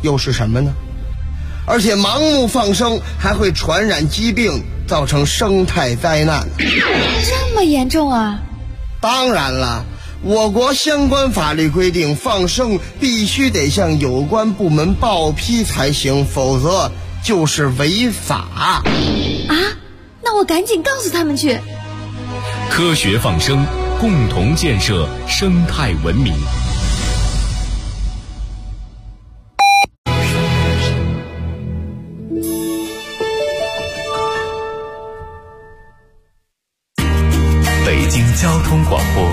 又是什么呢？而且盲目放生还会传染疾病，造成生态灾难。 这么严重啊？ 当然了，我国相关法律规定，放生必须得向有关部门报批才行，否则就是违法。 啊？那我赶紧告诉他们去。 科学放生，共同建设生态文明。 北京交通广播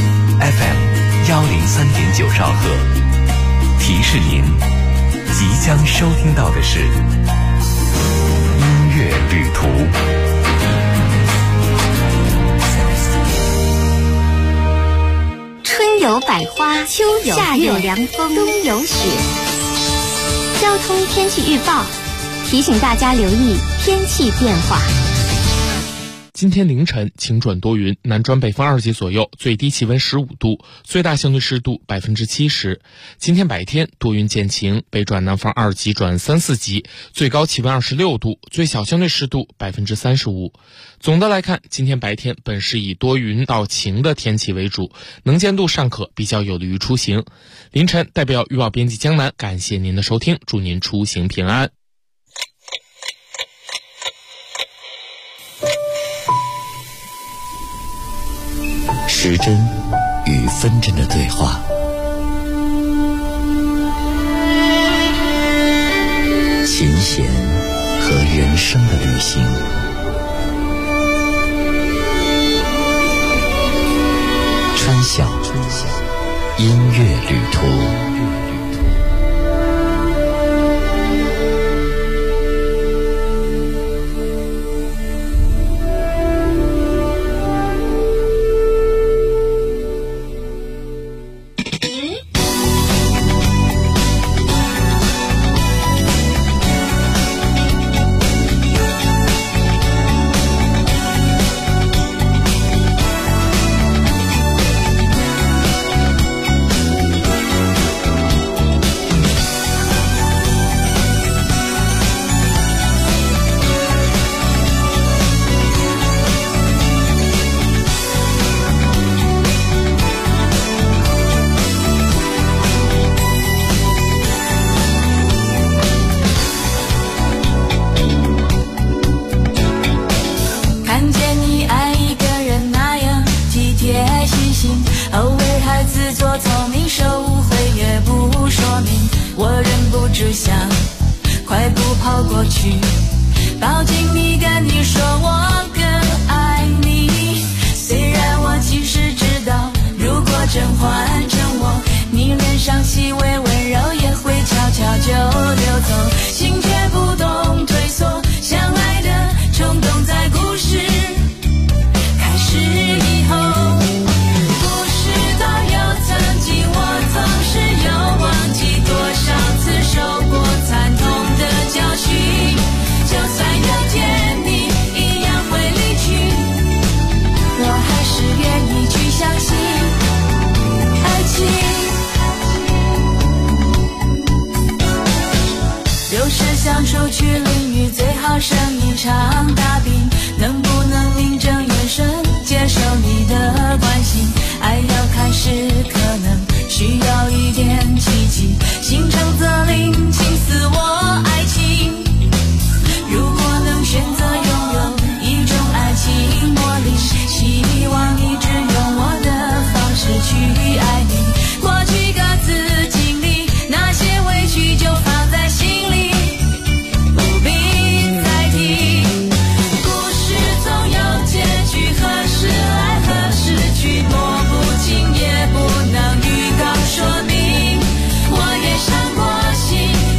FM103.9兆赫，提示您即将收听到的是音乐旅途。 春有百花，秋有夏有凉风，冬有雪。交通天气预报提醒大家留意天气变化。 今天凌晨晴转多云，南转北风2级左右，最低气温15度，最大相对湿度70%。今天白天多云见晴，北转南风2级转3、4级，最高气温26度，最小相对湿度35%。总的来看，今天白天本是以多云到晴的天气为主，能见度尚可，比较有利于出行。凌晨代表预报编辑江南感谢您的收听，祝您出行平安。 时针与分针的对话，琴弦和人生的旅行，春晓音乐旅途。 说明我也伤过心。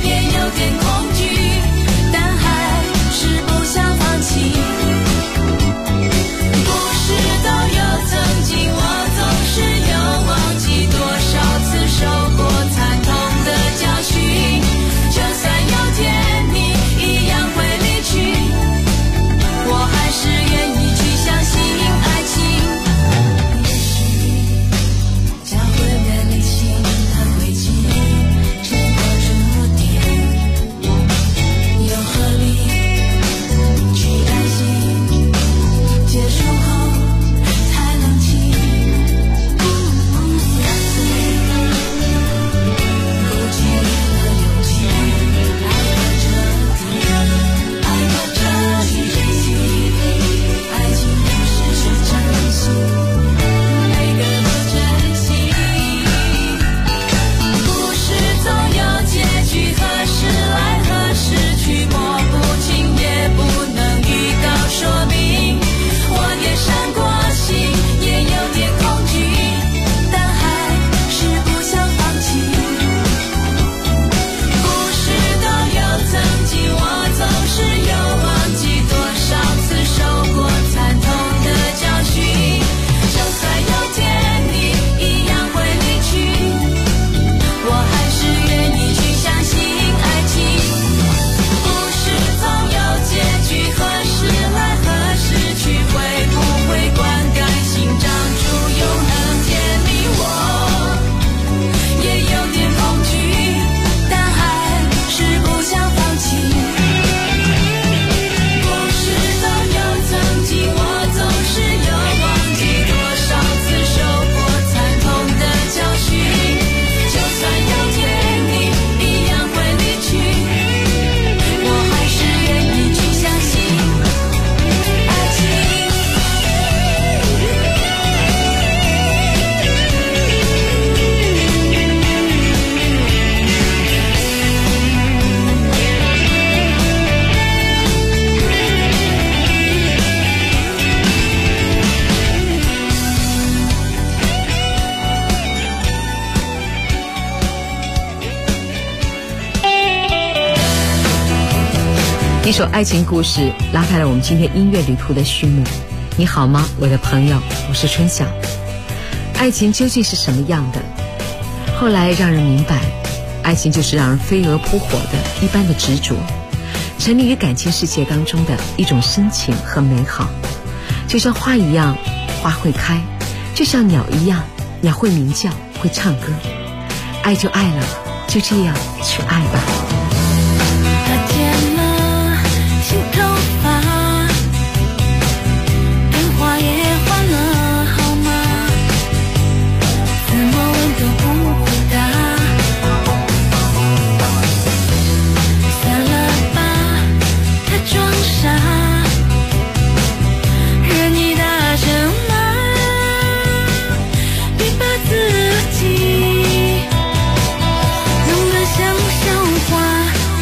一首爱情故事拉开了我们今天音乐旅途的序幕。你好吗，我的朋友，我是春晓。爱情究竟是什么样的？后来让人明白，爱情就是让人飞蛾扑火的一般的执着，沉溺于感情世界当中的一种深情和美好。就像花一样，花会开；就像鸟一样，鸟会鸣叫，会唱歌。爱就爱了，就这样去爱吧。 他剪了新头发，电话也换了号码，怎么问都不回答。算了吧，他装傻，任你大声骂，别把自己弄得像笑话。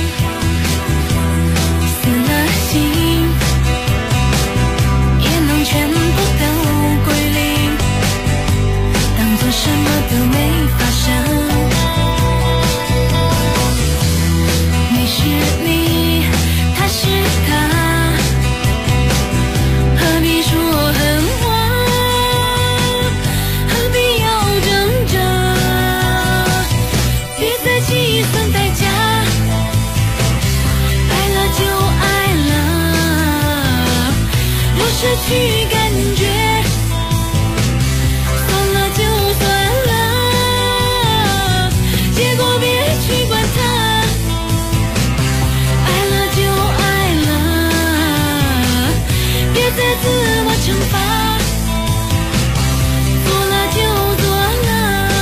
死了心也能全部都归零，当作什么都没发生。你是你，他是他，何必说狠话，何必要挣扎，别再计算代价。爱了就爱了，若失去感觉，算了就算了，结果别去管它。爱了就爱了，别再自我惩罚，做了就做了。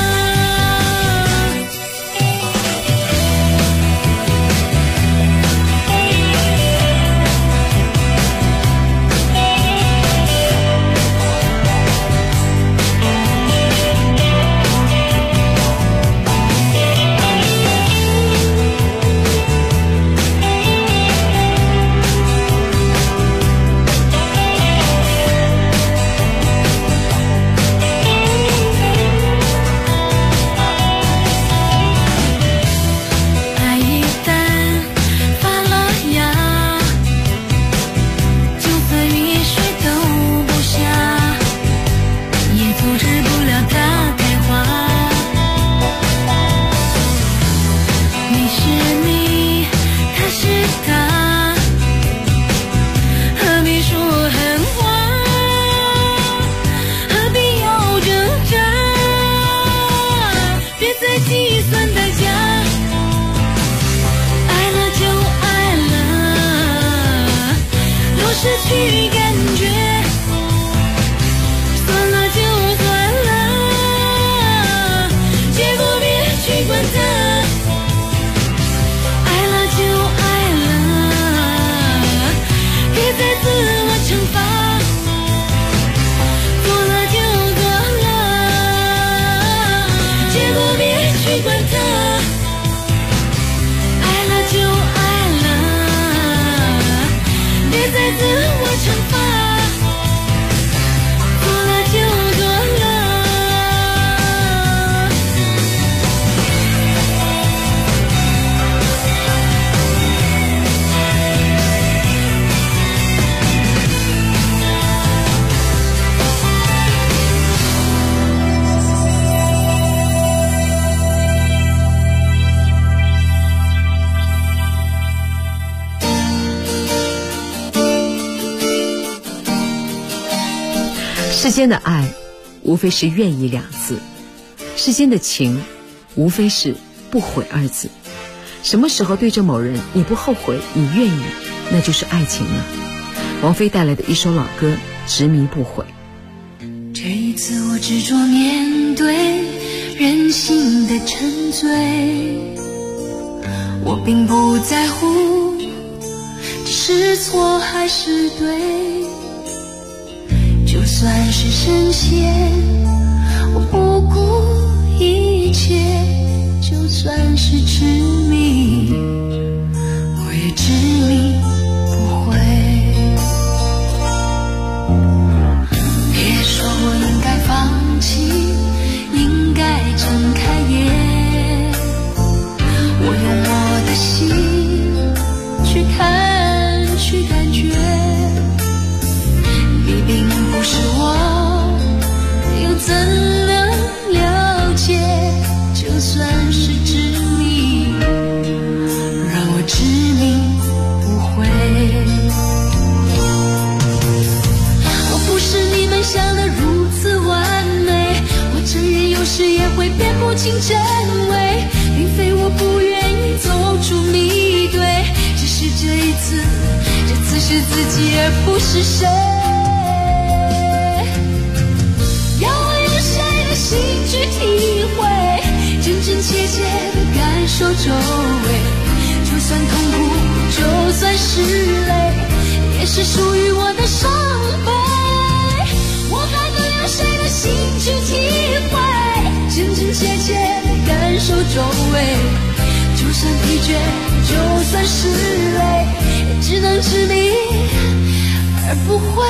爱一旦发了芽，就算雨水都不下，也阻止不了它开花。你是你，他是他，何必说狠话，何必要挣扎，别再计算代价。爱了就爱了，若失去感觉，算了就算了，结果别去管它。爱了就爱了，别再自我惩罚，做了就做了，结果别去管它。爱了就爱了，别再自我惩罚，做了就做了。 世间的爱无非是愿意两字，世间的情无非是不悔二字。什么时候对着某人你不后悔，你愿意，那就是爱情了。王菲带来的一首老歌《执迷不悔》。 这一次我执着面对人性的沉醉，我并不在乎这是错还是对，就算是深陷，我不顾一切，就算是痴迷，我也执迷不悔。别说我应该放弃，应该睁开眼，我用我的心去看是自己而不是谁。要我用谁的心去体会，真真切切的感受周围，就算痛苦，就算是泪，也是属于我的伤悲。我还能用谁的心去体会，真真切切的感受周围，就算疲倦，就算是累，也只能执迷而不悔。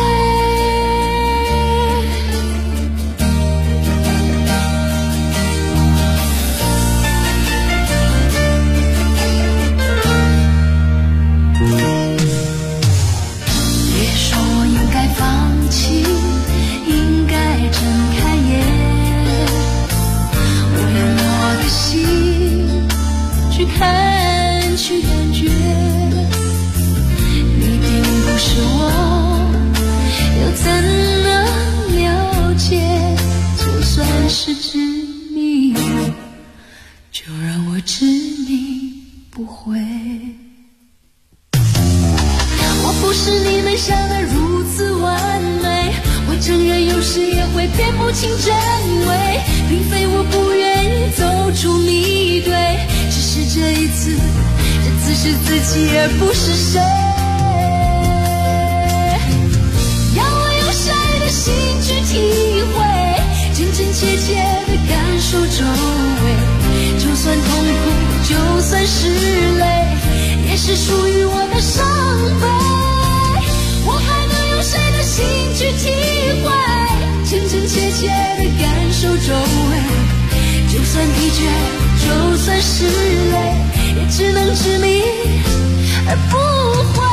别说我应该放弃，应该睁开眼，我用我的心去看，去感觉，你并不是我，又怎能了解？就算是执迷，就让我执迷不悔。我不是你们想的如此完美，我承认有时也会辨不清真伪，并非我不愿意走出迷堆，只是这一次，这次是自己而不是谁。要我用谁的心去体会，真真切切的感受周围，就算痛苦，就算是累，也是属于我的伤悲。我还能用谁的心去体会，真真切切的感受周围，就算疲倦，就算是累，也只能执迷而不悔。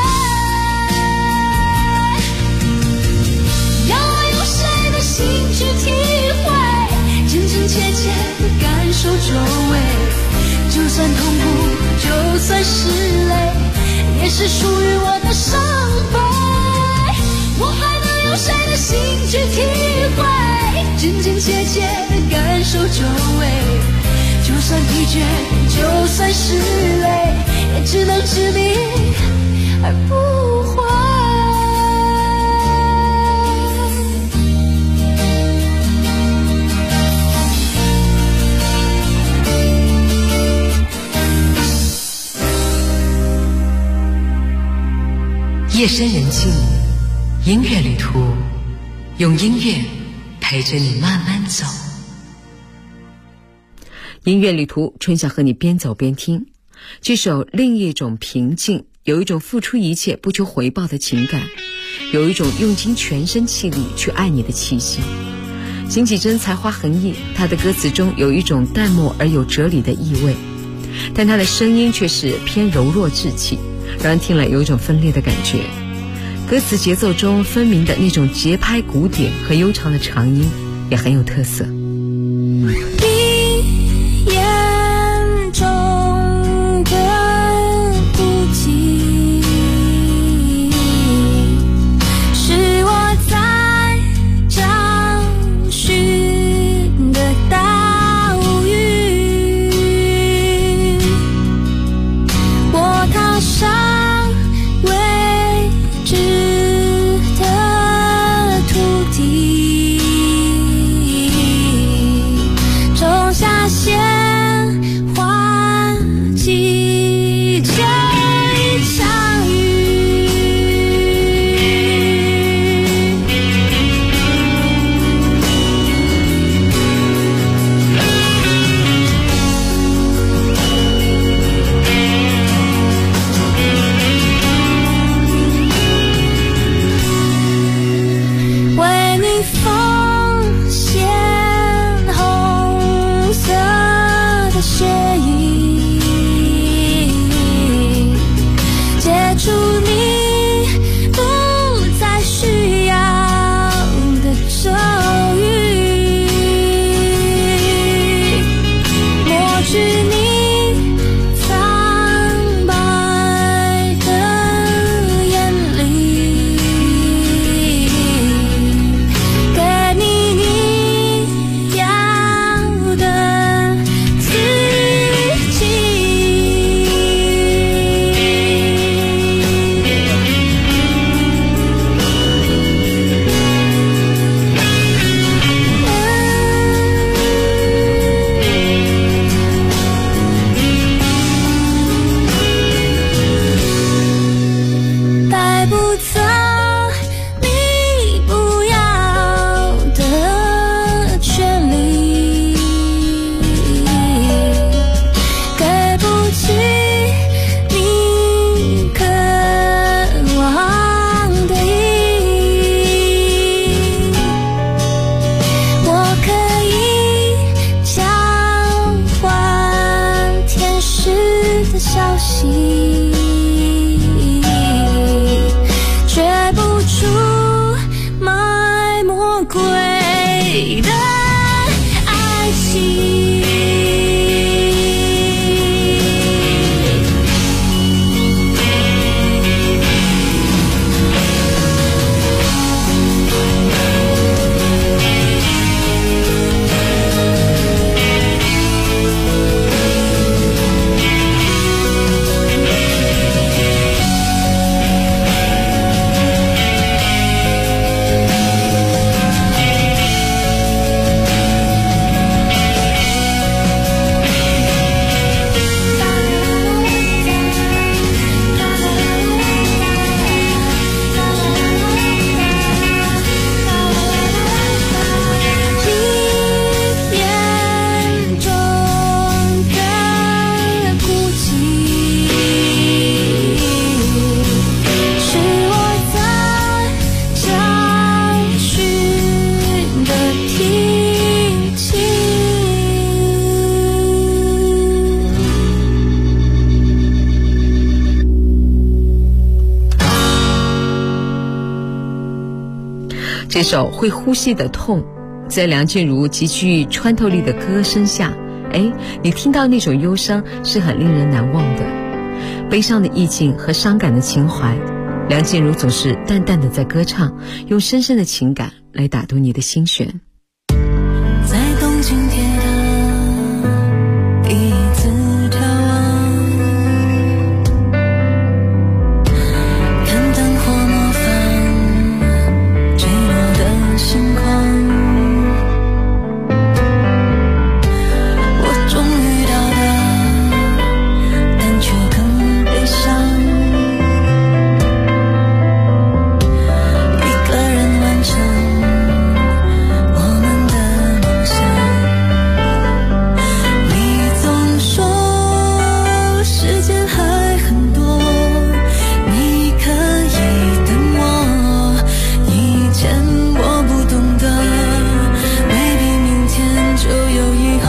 要我用谁的心去体会，真真切切的感受周围，就算痛苦，就算是累，也是属于我的伤悲。我还能用谁的心去体会，真真切切的感受周围，就算疲倦，就算是累，也只能执迷而不悔。 夜深人静，音乐旅途，用音乐陪着你慢慢走。音乐旅途，春晓和你边走边听。这首《另一种平静》，有一种付出一切不求回报的情感，有一种用尽全身气力去爱你的气息。邢绮贞才华横溢，她的歌词中有一种淡漠而有哲理的意味，但她的声音却是偏柔弱稚气，让人听了有一种分裂的感觉。歌词节奏中分明的那种节拍鼓点和悠长的长音也很有特色。 你眼中的孤寂，是我在找寻的岛屿，我踏上的土地， 消息，却不出埋魔鬼的爱情。 这首会呼吸的痛，在梁静茹极具穿透力的歌声下，你听到那种忧伤是很令人难忘的，悲伤的意境和伤感的情怀，梁静茹总是淡淡的在歌唱，用深深的情感来打动你的心弦。 在东京铁塔第一次眺望，看灯火模仿坠落的星光，我终于到达，但却更悲伤，一个人完成我们的梦想。你总说时间还很多，你可以等我，以前我不懂得 maybe 明天就有以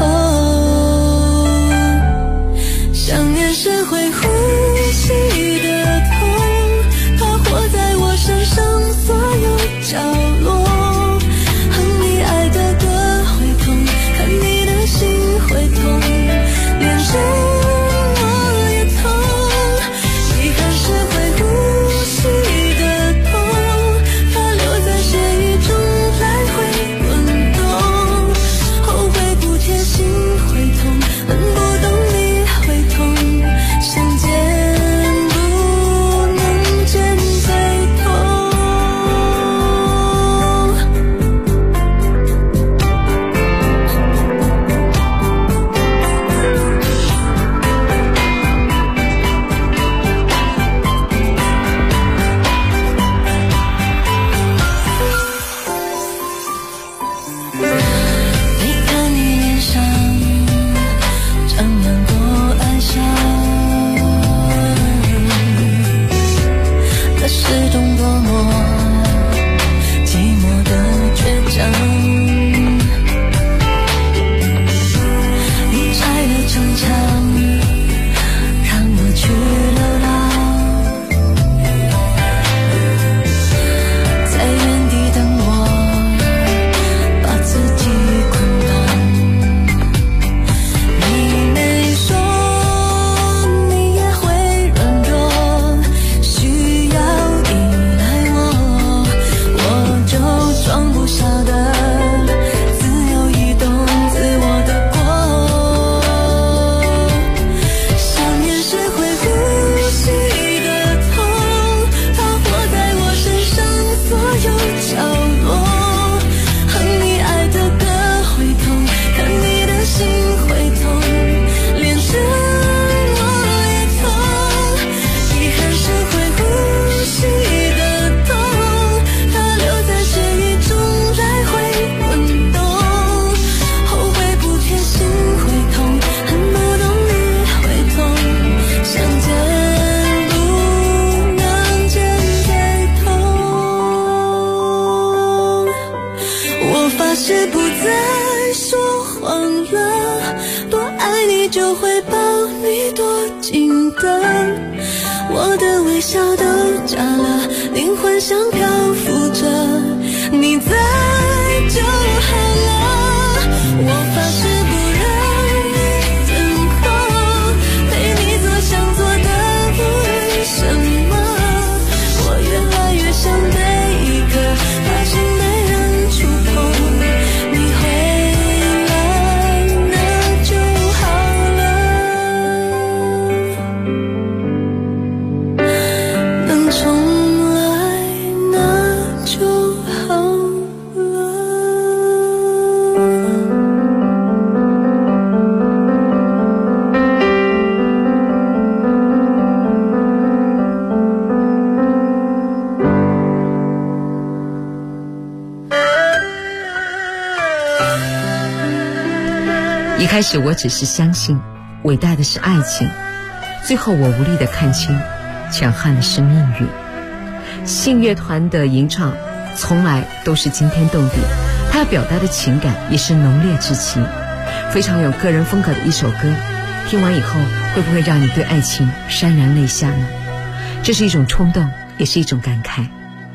后。想念是会呼吸的痛，它活在我身上所有角落，哼你爱的歌会痛，看你的心会痛，连着我也痛。遗憾是会呼吸的痛，它留在血液中来回滚动。后悔不贴心会痛，恨不懂你会痛，相见不能见最痛。 灯，我的微笑都假了，灵魂像漂浮着，你在就好了，我发誓不让你等候，陪你做想做的为什么，我越来越想被一个发现没人触碰，你回来那就好了，能重来那就好了。 一开始我只是相信伟大的是爱情，最后我无力地看清强悍的是命运。信乐团的吟唱从来都是惊天动地，他要表达的情感也是浓烈之情，非常有个人风格的一首歌。听完以后会不会让你对爱情潸然泪下呢？这是一种冲动，也是一种感慨。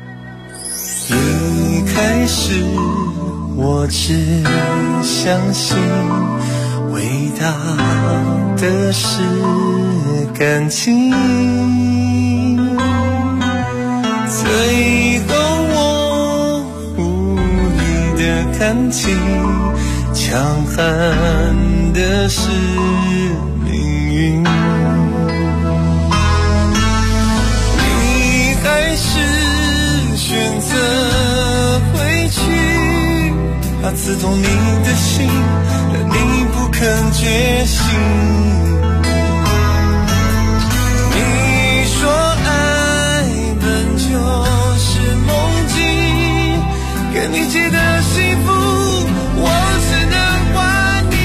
一开始我只相信伟大的是感情，最后我无力的看清强悍的是命运，你还是选择回去，怕刺痛你的心，但你不肯觉醒。你说爱本就是梦境，给你记得幸福，我只能还你。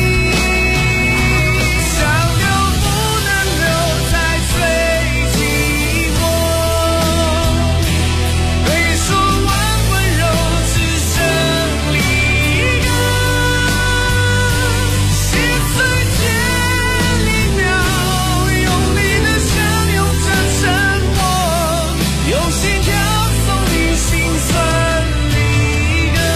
想留不能留，才最寂寞。别说完温柔，只剩离歌。心碎前一秒，用力的相拥着沉默，用心跳送你心酸离歌。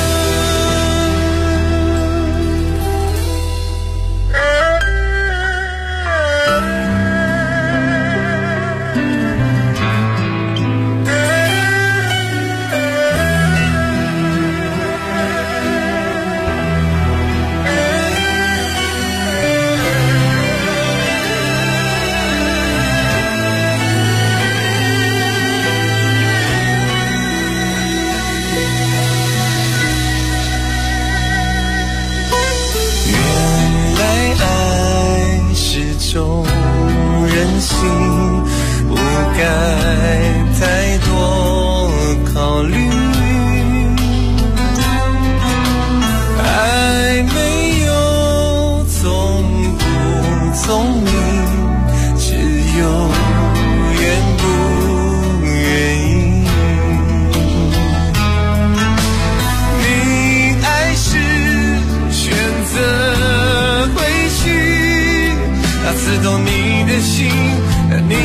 原来爱是种任性，不该太多考虑。爱没有聪不聪明，只有愿不愿意。你爱是选择回去，它刺痛你的心，但你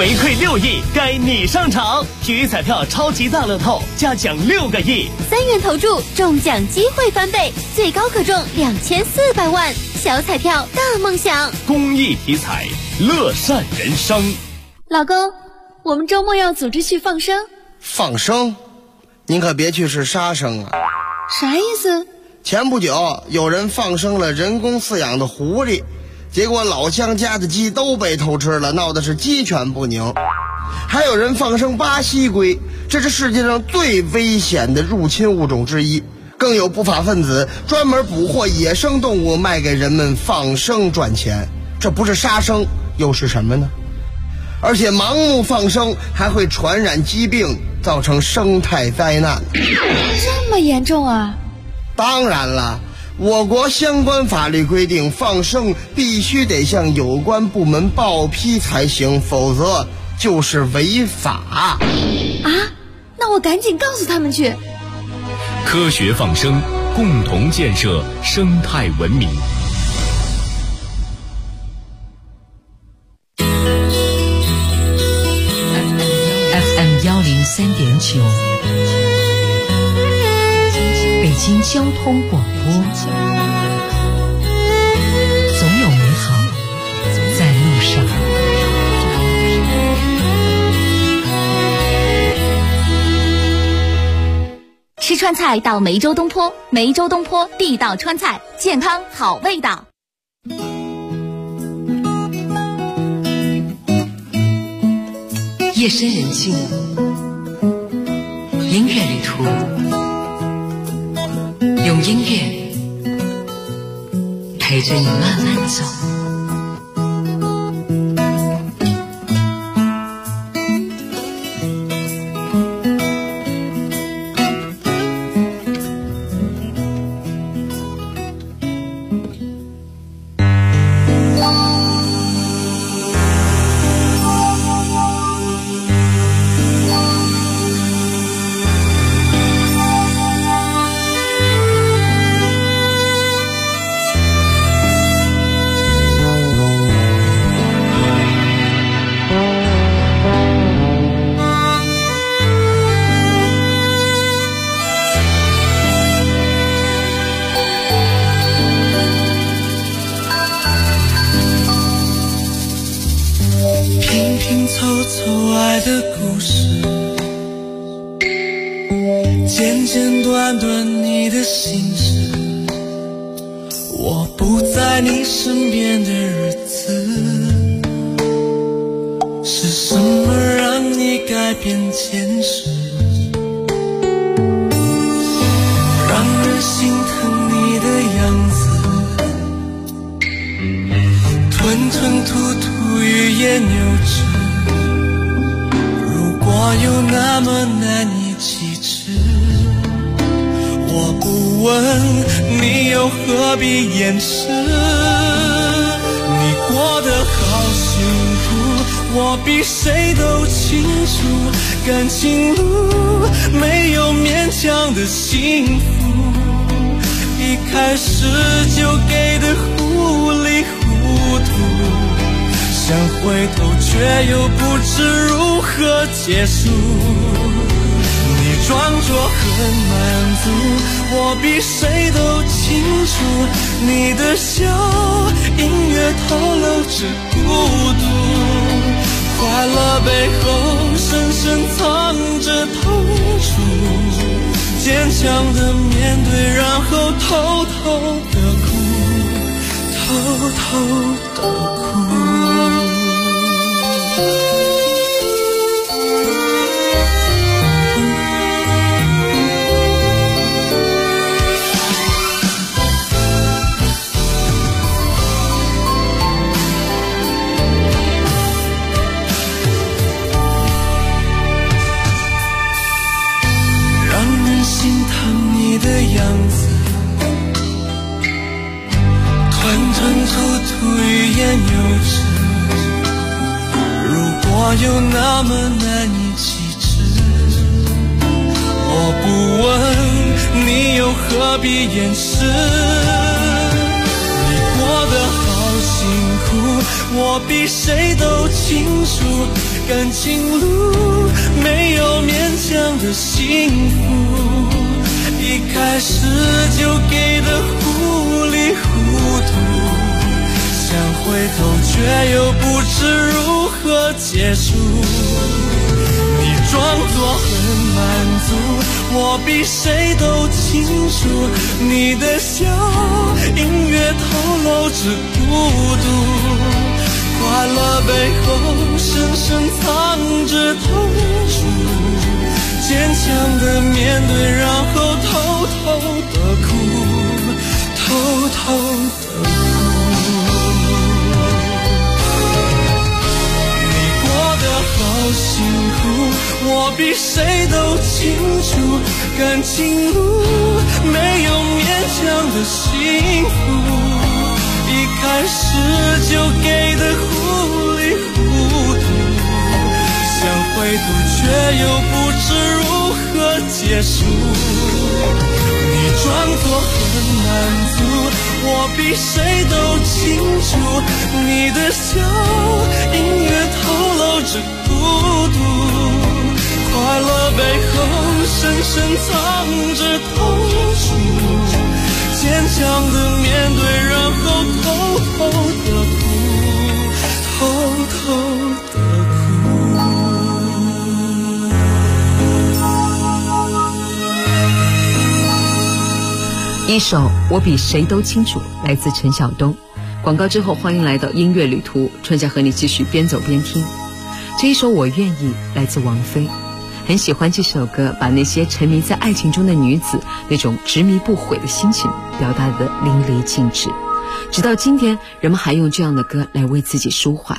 回馈6亿，该你上场！体育彩票超级大乐透加奖6个亿 ，3元投注中奖机会翻倍，最高可中2400万。小彩票大梦想， 公益体彩，乐善人生。 老公，我们周末要组织去放生。 放生？您可别去是杀生啊！ 啥意思？ 前不久有人放生了人工饲养的狐狸，结果老乡家的鸡都被偷吃了，闹的是鸡犬不宁。还有人放生巴西龟，这是世界上最危险的入侵物种之一。更有不法分子专门捕获野生动物卖给人们放生赚钱，这不是杀生又是什么呢？而且盲目放生还会传染疾病，造成生态灾难。 这么严重啊？ 当然了，我国相关法律规定，放生必须得向有关部门报批才行，否则就是违法。 啊？那我赶紧告诉他们去。 科学放生，共同建设生态文明。 FM 103.9，北京交通广播，总有美好在路上。 吃川菜到梅州东坡，梅州东坡地道川菜，健康好味道。 夜深人静，音乐旅途，用音乐陪着你慢慢走。 简简短短你的心事，我不在你身边的日子，是什么让你改变现实，让人心疼你的样子，吞吞吐吐欲言又止，如果有那么难以启齿，我不问你又何必掩饰，你过得好辛苦，我比谁都清楚，感情路没有勉强的幸福，一开始就给的糊里糊涂，想回头却又不知如何结束，你装作很满足，我比谁都清楚，你的笑隐约透露着孤独，快乐背后深深藏着痛楚，坚强的面对，然后偷偷的哭，偷偷的哭。的样子，吞吞吐吐欲言又止，如果有那么难以启齿，我不问你又何必掩饰，你过得好辛苦， 我比谁都清楚，感情路没有勉强的幸福，一开始就给的糊里糊涂，想回头却又不知如何结束。你装作很满足，我比谁都清楚，你的笑隐约透露着孤独，快乐背后深深藏着痛楚，坚强的面对，然后偷偷的哭，偷偷的哭。你过得好辛苦，我比谁都清楚，感情路没有勉强的幸福，一开始就给的糊里糊涂，想回头却又不知如何结束。你装作很满足，我比谁都清楚，你的笑隐约透露着孤独，快乐背后深深藏着痛楚，坚强的面对，然后偷偷的哭，偷偷的哭。 一首我比谁都清楚，来自陈晓东。广告之后，欢迎来到音乐旅途，春夏和你继续边走边听。这一首我愿意，来自王菲。很喜欢这首歌，把那些沉迷在爱情中的女子那种执迷不悔的心情表达得淋漓尽致，直到今天人们还用这样的歌来为自己抒怀。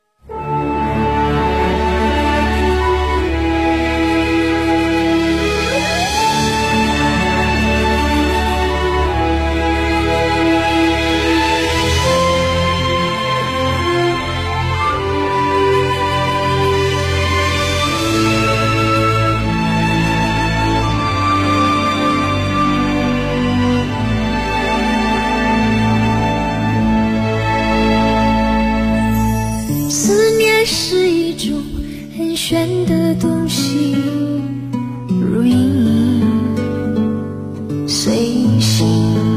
玄的东西，如影随形，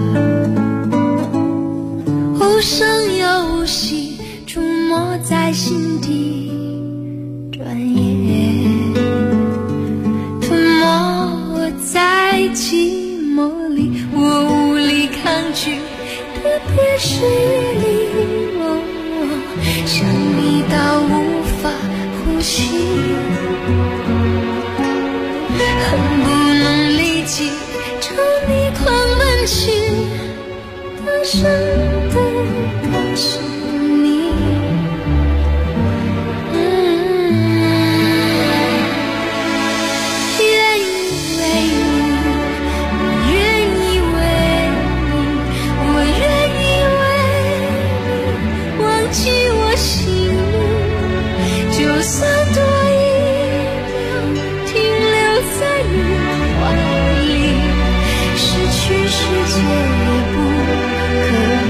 无声又无息，触摸在心底，转眼吞没我在寂寞里，我无力抗拒，特别是夜里，想你到无法呼吸，恨不能立即朝你狂奔去，大声地告诉你，愿意为你，我愿意为你，我愿意为你忘记我心里，就算多一秒停留在你怀里，失去世界也不可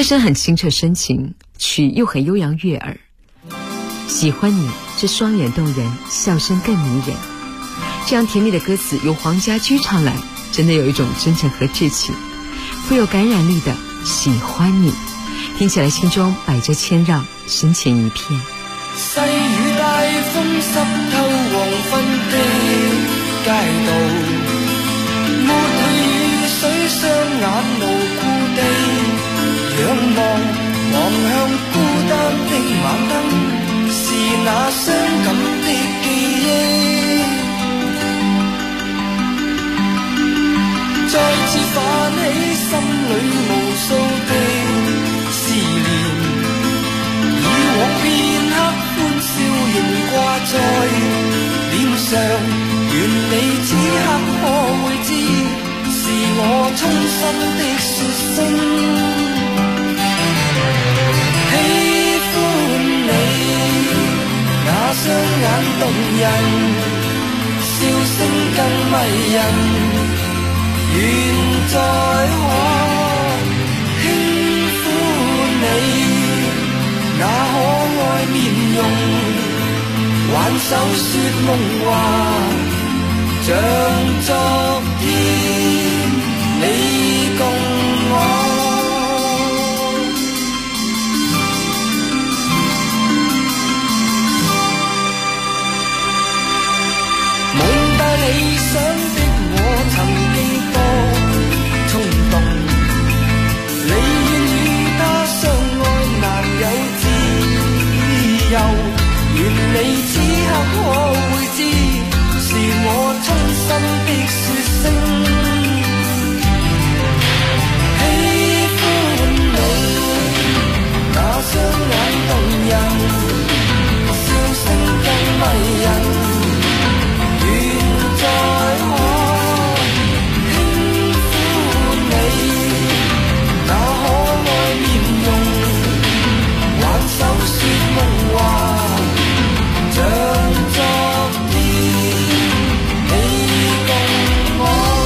声很清澈深情，曲又很悠扬悦耳。喜欢你，这双眼动人，笑声更迷人。这样甜蜜的歌词由黄家驹唱来，真的有一种真诚和挚情，富有感染力的喜欢你，听起来心中百折千绕，深情一片。 细雨大风湿透黃昏的街道，抹去雨水，雙眼無故地仰望，望向孤單的晚燈，是那傷感的記憶，再次泛起心裏無數的思念，以往片刻歡笑仍掛在臉上，願你此刻可會知，是我衷心的說聲喜歡你，那雙眼動人，笑聲更迷人，願再可輕撫你，那可愛面容，挽手說夢話，像昨天你共我。滿帶理想的我曾經多衝動，你願與他相愛難有自由，願你此刻可會知，是我衷心的說聲喜歡你，那雙眼動人，笑聲更迷人，願再可輕撫你，那可愛面容，挽手說夢話，像昨天你共我。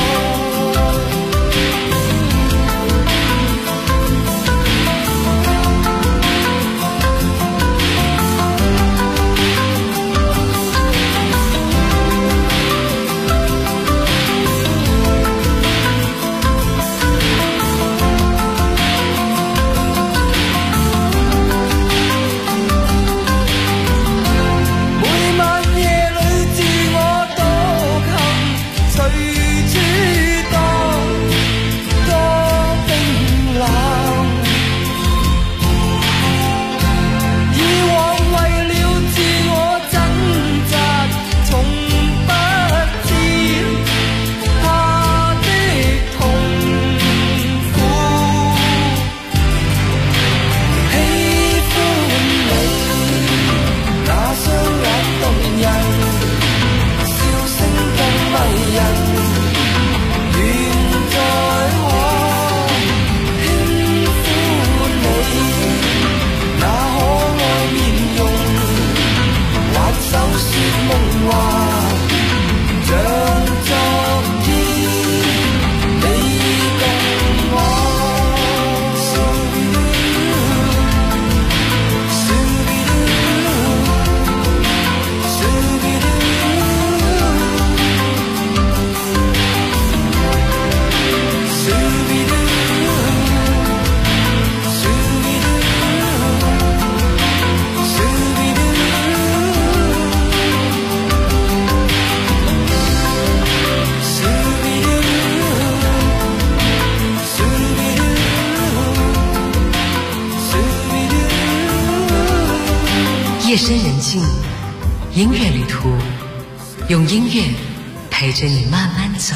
夜深人静，音乐旅途，用音乐陪着你慢慢走。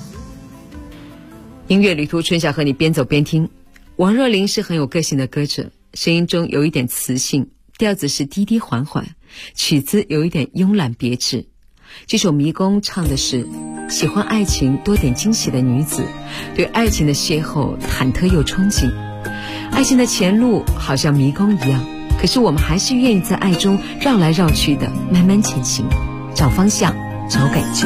音乐旅途，春晓和你边走边听。王若琳是很有个性的歌者，声音中有一点磁性，调子是低低缓缓，曲子有一点慵懒别致。这首《迷宫》唱的是喜欢爱情多点惊喜的女子，对爱情的邂逅忐忑又憧憬。爱情的前路好像迷宫一样，可是我们还是愿意在爱中绕来绕去的慢慢前行，找方向，找感觉。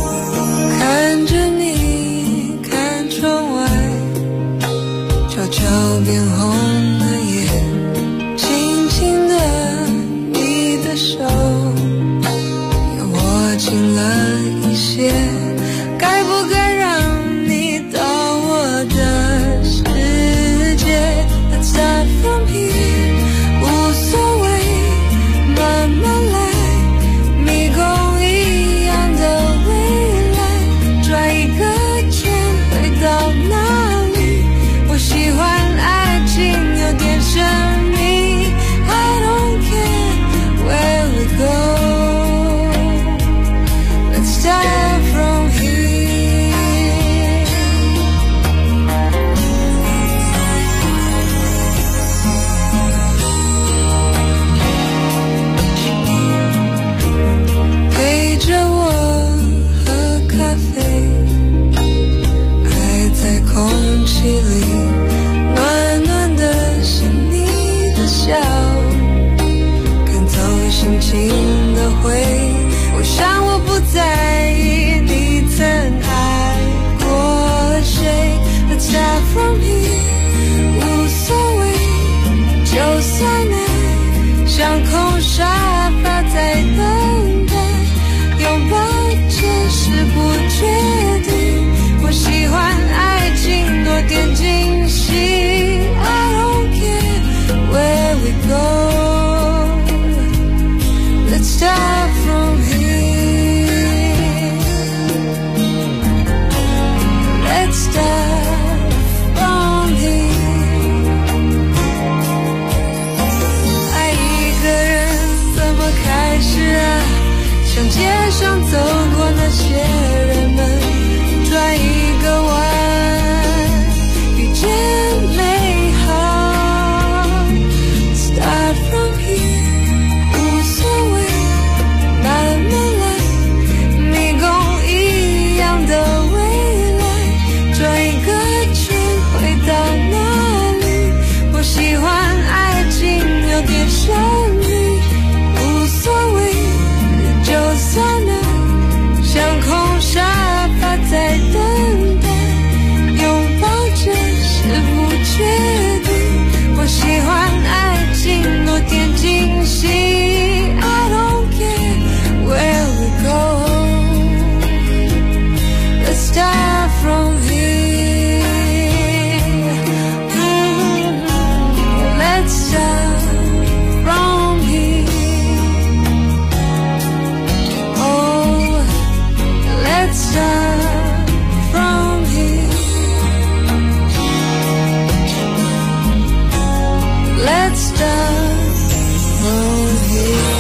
看着你，看窗外，悄悄要变红了眼，轻轻的你的手又握紧了一些，该不该让你到我的世界？ Let's start from here， 无所谓，慢慢来，迷宫一样的未来，转一个圈回到哪里？我喜欢爱情有点神秘 I don't care where we go Let's start from here 陪着我喝咖啡，爱在空气里暖暖的是你的笑，看透心情的灰，我想我不在意你曾爱过谁 Let's start from here 无所谓，就算爱像空沙发在等待，拥抱这是不确定，我喜欢爱情多点惊喜 I don't care where we go Let's start from here Let's start from here 爱一个人怎么开始啊？像街上走过那些人们，转一个弯，遇见美好。Start from here， 无所谓，慢慢来，迷宫一样的未来，转一个圈回到哪里？我喜欢爱情有点神秘，无所谓。就算爱像空沙发在等待，拥抱着是不确定，我喜欢爱情多点惊喜 I don't care where we go Let's start from here Let's start from here Let's start from here Let's start from here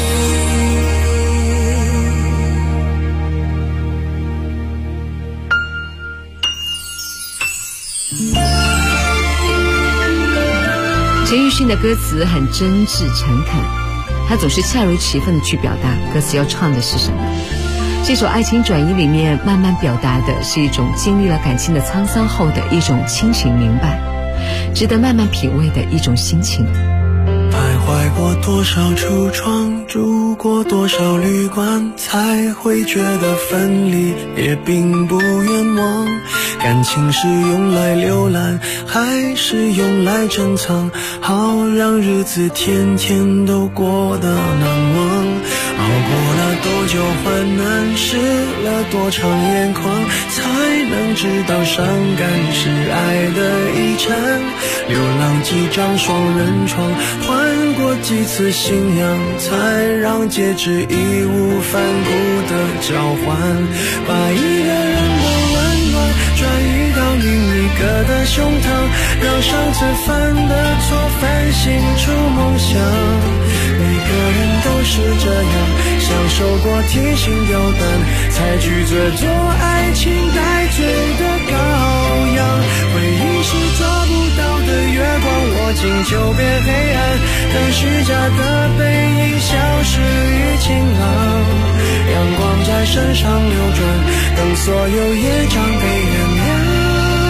陈奕迅的歌词很真挚诚恳，他总是恰如其分的去表达歌词要唱的是什么。这首《爱情转移》里面慢慢表达的是一种经历了感情的沧桑后的一种清醒明白，值得慢慢品味的一种心情。 徘徊过多少橱窗，住过多少旅馆，才会觉得分离也并不冤枉。感情是用来浏览，还是用来珍藏？好让日子天天都过得难忘。熬过了多久患难，湿了多长眼眶，才能知道伤感是爱的遗产。流浪几张双人床，换过几次信仰，才让戒指义无反顾的交换。把一个人的温暖转移到另一个的胸膛，让上次犯的错反省出梦想。每个人都是这样，享受过提心吊胆，才拒绝做爱情带罪的羔羊。回忆是抓不到的月光，握紧就变黑暗，等虚假的背影消失于晴朗。阳光在身上流转，等所有业障被原谅。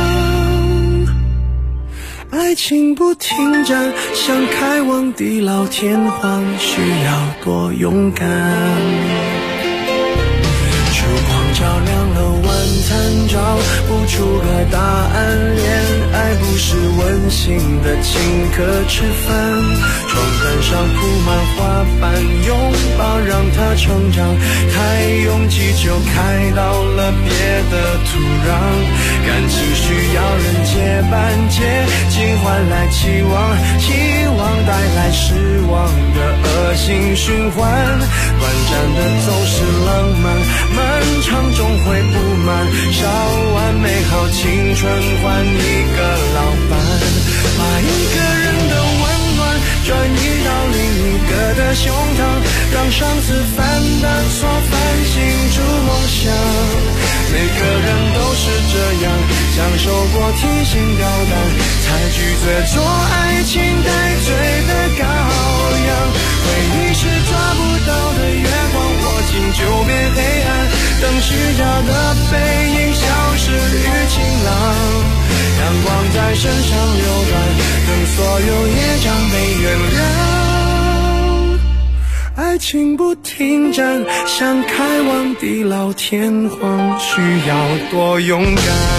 爱情不停站，想开往地老天荒，需要多勇敢。烛光照亮了晚探，找不出个答案。恋爱不是温馨的请客吃饭，床单上铺满花瓣，拥抱让它成长，太拥挤就开到了别的土壤。感情需要人接班，接近换来期望，期望带来失望的恶性循环。短暂的总是浪漫，漫长终会不满，烧完美好青春换一个老伴，把一个人的温暖转移到另一个的胸膛，让上次犯的错反省出梦想。每个人都是这样，享受过提心吊胆，才拒绝做爱情带罪的羔羊。回忆是抓不到的月光，握紧就变黑暗，等虚假的背影消失于晴朗。阳光在身上流转，等所有业障被原谅。爱情不停站，想开往地老天荒，需要多勇敢。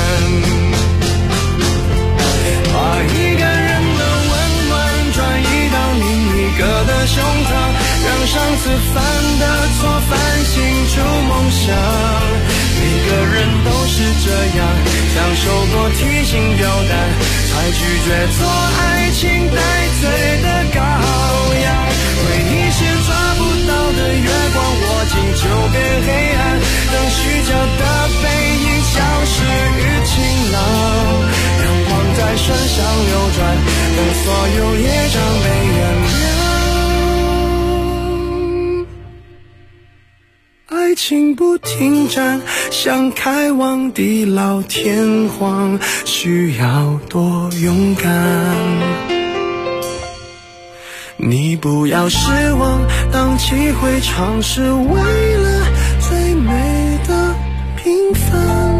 把一个人的温暖转移到另一个的胸膛，让上次犯的错反省出梦想。每个人都是这样，享受过提心吊胆，才拒绝做爱情带罪的羔羊。回忆是抓不到的月光，握紧就变黑暗，等虚假的背影消失于晴朗。阳光在身上流转，等所有业障被原谅。爱情不停站，想开往地老天荒，需要多勇敢。你不要失望，当机会尝试，为了最美的平凡。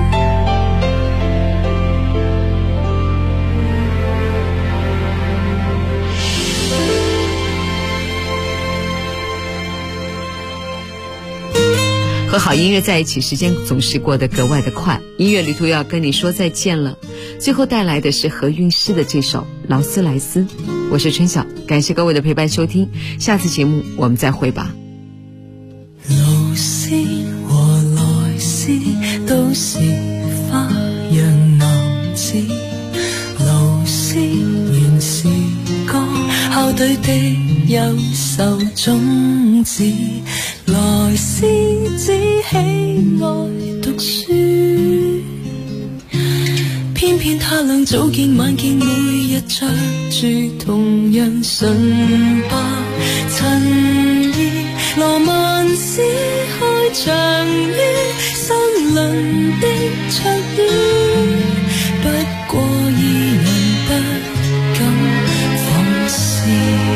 和好音乐在一起，时间总是过得格外的快。音乐旅途要跟你说再见了，最后带来的是何韵诗的这首《劳斯莱斯》。我是春晓，感谢各位的陪伴收听，下次节目我们再会吧。 劳斯和萊斯都是花樣男子，勞斯原是個校隊的優秀種子，萊斯只喜愛讀書，偏偏他倆早見晚見，每日着住同樣純白襯衣。羅曼史開場於新倫的卓爾，不過二人不敢放肆，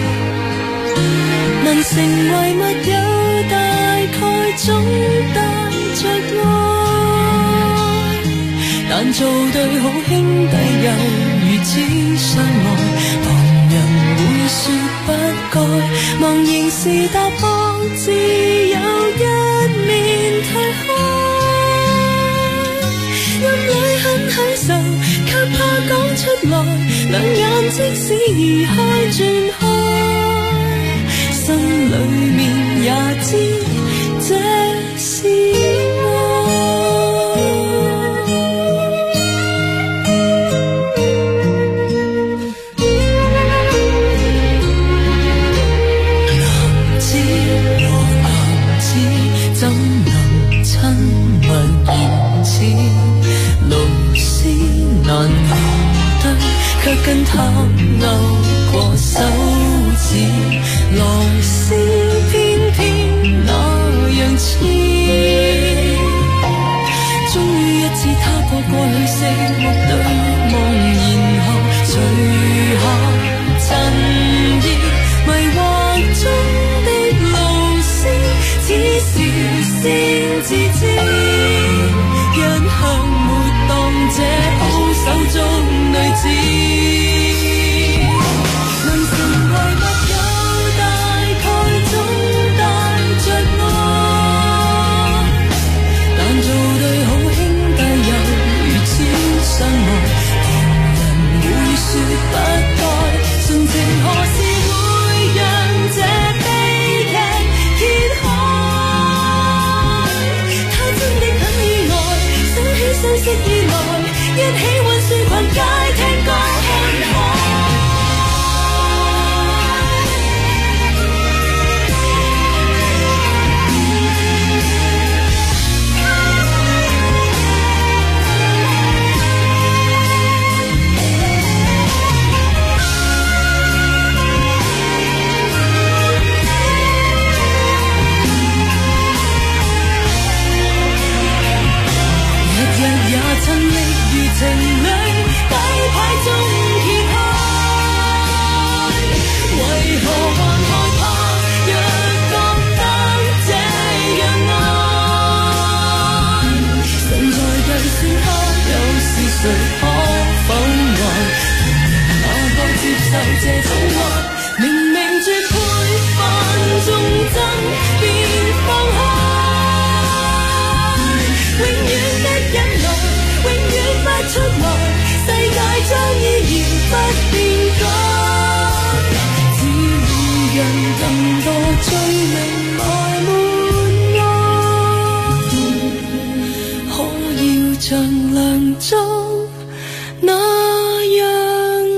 能成為密友大概總帶着愛，但做對好兄弟又如此相愛，旁人會說不該，忘形時踏破自有一面退開，暗裏很享受，卻怕講出來，兩眼即使移開轉開，心裏面也知這是卻跟他勾過手指，來是偏偏那樣痴，終於一次他過去四目對望，然後垂下襯衣，迷惑中的老師此時先自知，一向沒當這好手中女子。能成為密友更多罪名埋沒我，可要像亮州那樣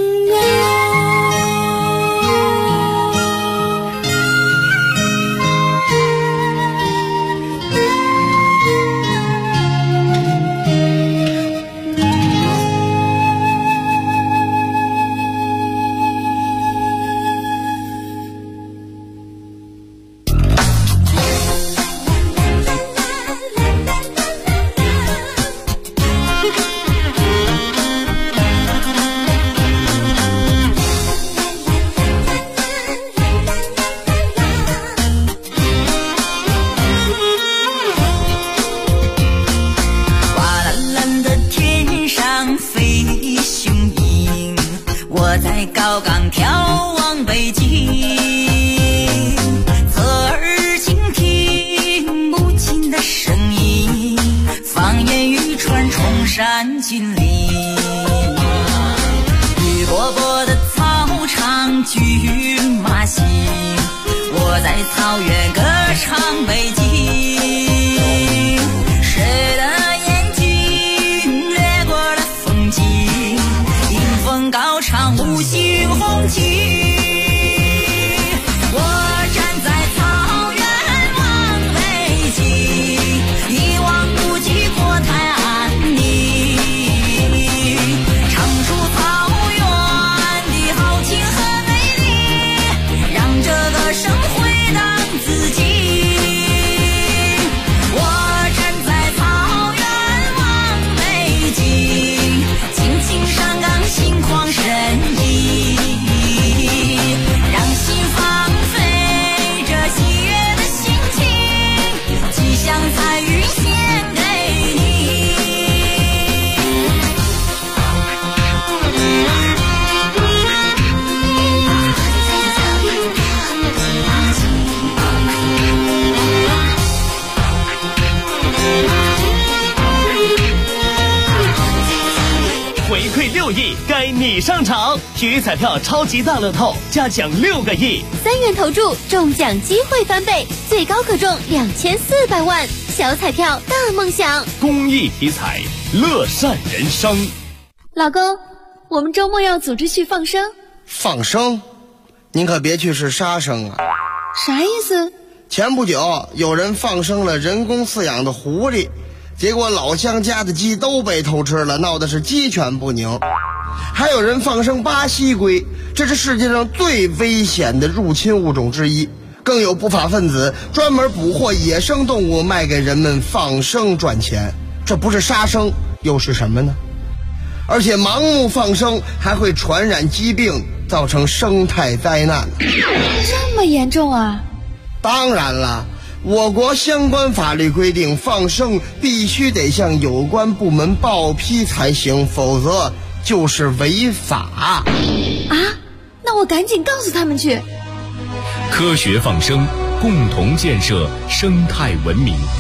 高岗眺望北京，侧耳倾听母亲的声音，放眼欲穿崇山峻岭。绿波波的草场，骏马行，我在草原歌唱北京。谁的眼睛掠过了风景，迎风高唱五星红旗。我站在草原望北京，一望无际国泰安宁，唱出草原的豪情和美丽，让这个声回荡自己。我站在草原望北京，轻轻上岗心旷神怡，让心放飞这喜悦的心情，吉祥彩云献给你。 回馈6亿，该你上场！体育彩票超级大乐透加奖6个亿 ，3元投注中奖机会翻倍，最高可中2400万，小彩票大梦想。 公益体彩，乐善人生。 老公，我们周末要组织去放生。 放生？您可别去是杀生啊！ 啥意思？ 前不久有人放生了人工饲养的狐狸，结果老乡家的鸡都被偷吃了，闹的是鸡犬不宁。还有人放生巴西龟，这是世界上最危险的入侵物种之一。更有不法分子专门捕获野生动物卖给人们放生赚钱，这不是杀生又是什么呢？而且盲目放生还会传染疾病，造成生态灾难。 这么严重啊？ 当然了，我国相关法律规定，放生必须得向有关部门报批才行，否则就是违法。 啊？那我赶紧告诉他们去。 科学放生，共同建设生态文明。